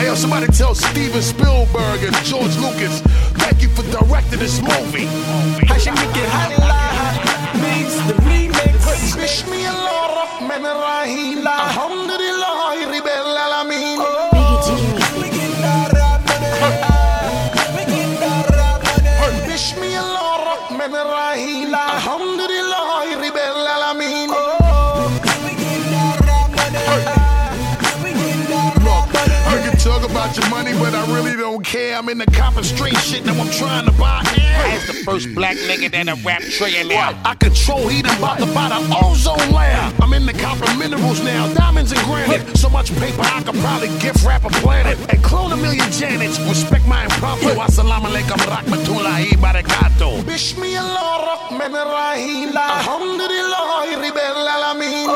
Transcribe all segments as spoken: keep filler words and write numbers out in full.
Hey, somebody tell Steven Spielberg and George Lucas, thank you for directing this movie. Hashimike Halillah means the remix. Bismillahirrahmanirrahim. Alhamdulillah Rabbil Alamin. Bismillahirrahmanirrahim. Alhamdulillah Rabbil Alamin. Talk about your money, but I really don't care. I'm in the copper street shit, now I'm trying to buy air. As the first black nigga that a rap trillionaire. I control heat, I'm about to buy the ozone layer. I'm in the copper minerals now, diamonds and granite. So much paper I could probably gift wrap a planet. And clone a million Janets, respect my impromptu. Assalamu alaikum rahmatullahi barakatuh. Bismillahirrahmanirrahim. Alhamdulillah Rabbil Alamin.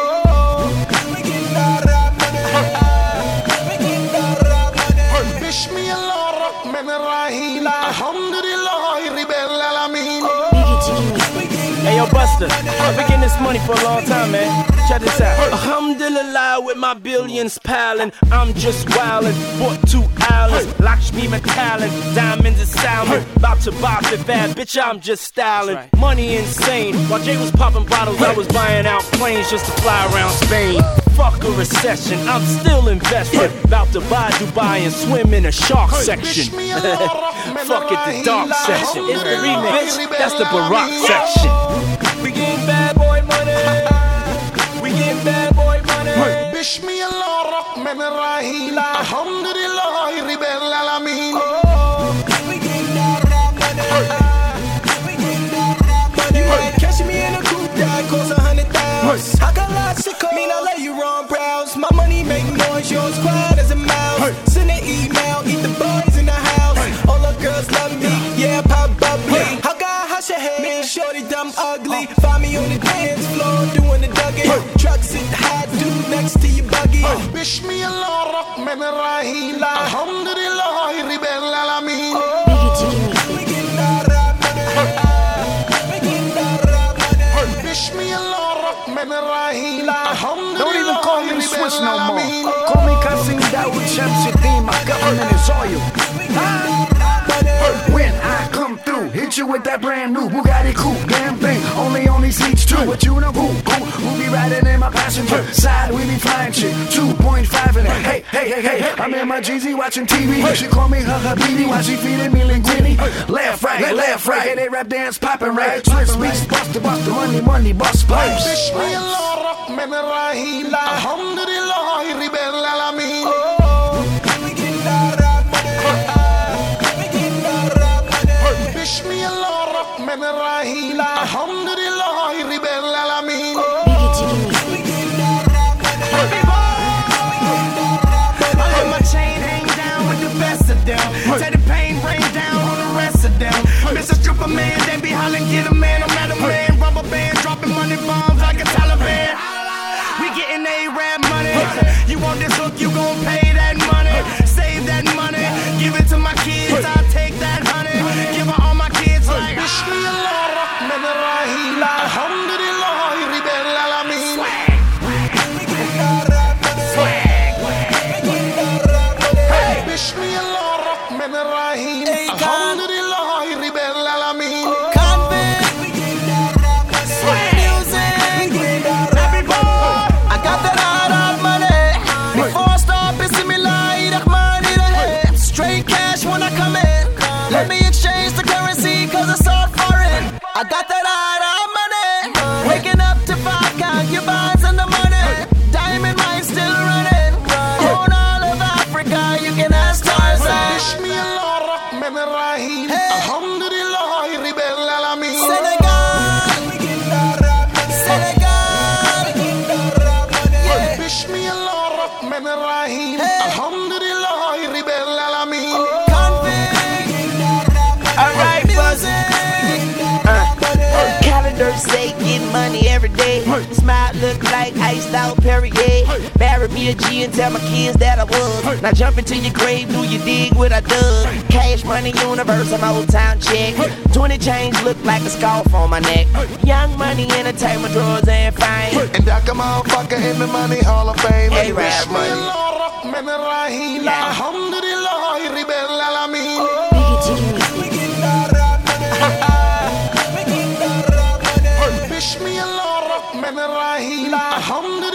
Bismillahirrahmanirrahim. Alhamdulillah Rabbil Alamin. Hey yo, Buster, I've been getting this money for a long time, man. Check this out. Alhamdulillah, with my billions piling, I'm just wildin'. Bought two islands, Lakshmi Metallic, diamonds and salmon. About to buy the bad bitch, I'm just styling. Money insane. While Jay was popping bottles, I was buying out planes just to fly around Spain. Fuck a recession, I'm still investing. About to buy Dubai and swim in a shark section. Fuck it, the dark section. It's the remix, that's the Barack section. We getting bad boy money. We getting bad boy money. Bismillahirrahmanirrahim. Alhamdulillah Rabbil Alamin. We getting that rap money. We getting that rap money. You might catch me in a coupe that costs a hundred thousand. I got lots of code. Mean I lay you wrong brows. My money make noise, yours quiet as a mouse. Send an email, eat the boys in the house. All the girls love me, yeah, pop bubbly. I got hush your head, me shorty dumb ugly. Find me on the dance floor doing the Dougie. Truck sit high, dude next to your buggy. Bismillahirrahmanirrahim. Alhamdulillah Rabbil Alamin. We getting that rap money. We getting that rap money. Bismillahirrahmanirrahim. Alhamdulillah. Don't even call me Swiss no more. Call me Qasim Dawood Shamsuddin. My government is oil. When I come through, hit you with that brand new Bugatti coupe, damn thing, only only seats two. But you know who, who, who be riding in my passenger side, we be flying shit, two point five in it. Hey, hey, hey, hey, hey, I'm in my Jeezy watching T V. She call me her Habibi while she feeding me linguine. Left, right, left, right, hey, they rap dance popping right. Swiss beats, bust the bust the money, money, bust pipes. Bismillahirrahmanirrahim. Alhamdulillah Rabbil Alamin. Bismillahirrahmanirrahim. Alhamdulillah Rabbil Alamin. I let my chain hang down with the best of them. Take the pain rain down on the rest of them. Mister Stripper Man, they be hollering, get a man, I'm not a man. Rubber band, dropping money bombs like a Taliban. We getting A-Rap money. You want this hook, you gon' pay that money. Save that money, give it to my kids, I'll take that honey. Give her all my kids like Bismillahirrahmanirrahim. Alhamdulillah Rabbil Alamin. Bismillahirrahmanirrahim. Alhamdulillah Rabbil Alamin. I got that hard money. Before I start, Bismillahirrahmanirrahim. Straight cash when I come in. Let me exchange the currency cause it's all foreign. I got that hard money. Waking up to five concubines and the money. Diamond mine still running. On all of Africa, you can ask Tarzan. Bismillahirrahmanirrahim. Alhamdulillah Rabbil Alamin. Bismillahirrahmanirrahim. Alhamdulillah Rabbil Alamin. Alright, Buzz. Uh, Anders say getting money every day. Smile look like iced out Perrier. Marry me a G and tell my kids that I was. Now jump into your grave, do you dig what I dug? Cash money universe, I'm old town check. Twenty chains look like a scarf on my neck. Young money, entertainment, drugs and fame. And I come motherfucker in the money Hall of Fame. Hey, rap money. Alhamdulillah, Rebel Alamin. Bismillah, Rahman Rahim. Alhamdulillah.